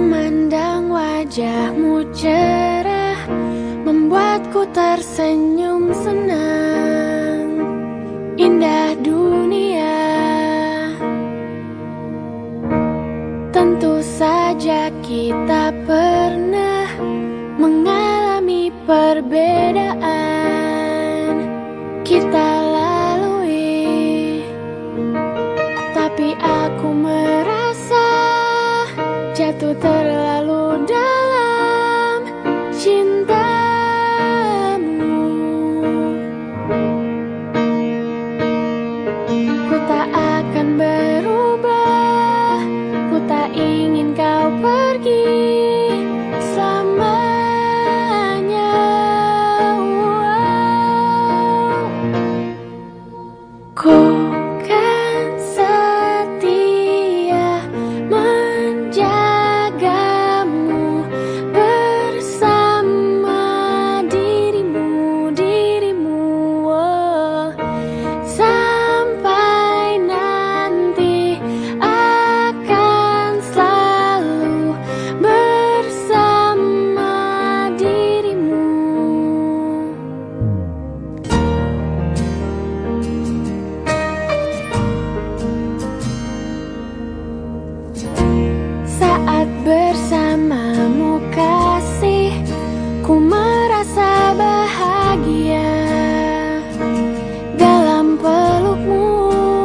Memandang wajahmu cerah membuatku tersenyum senang. Indah dunia, tentu saja kita pernah mengalami perbedaan kita lalui, tapi aku merasa jatuh terlalu dalam cintamu. Ku tak akan berubah, ku tak ingin kau pergi selamanya. Ku kan setia menjagamu bersama dirimu, oh. Sampai nanti akan selalu bersama dirimu. Saat bersamamu kasih, ku merasa bahagia dalam pelukmu.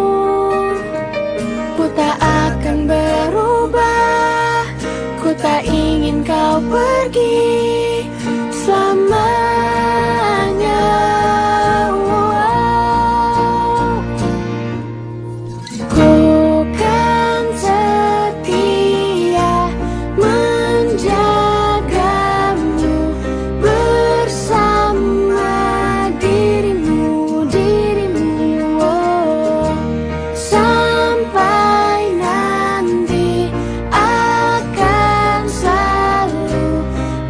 Ku tak akan berubah, ku tak ingin kau pergi selamanya. Ku kan setia menjagamu bersama dirimu, oh. Sampai nanti akan selalu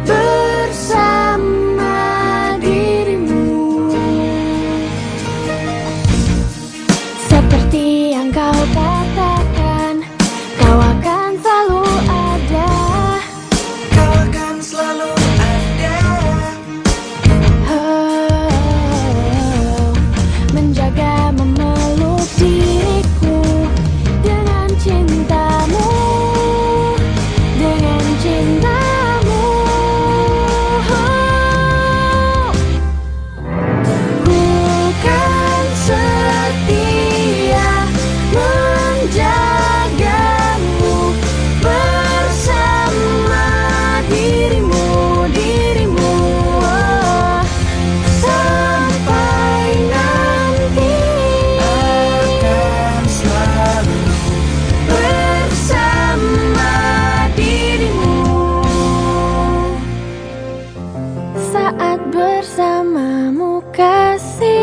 bersama dirimu. Seperti yang kau katakan, kau akan selalu ada. Kau akan selalu ada. Oh, menjaga memeluk diriku dengan cintamu, dengan cintamu. Oh, ku kan setia menjagamu bersama dirimu, oh. Sampai nanti Akan selalu bersama dirimu. Saat bersamamu kasih,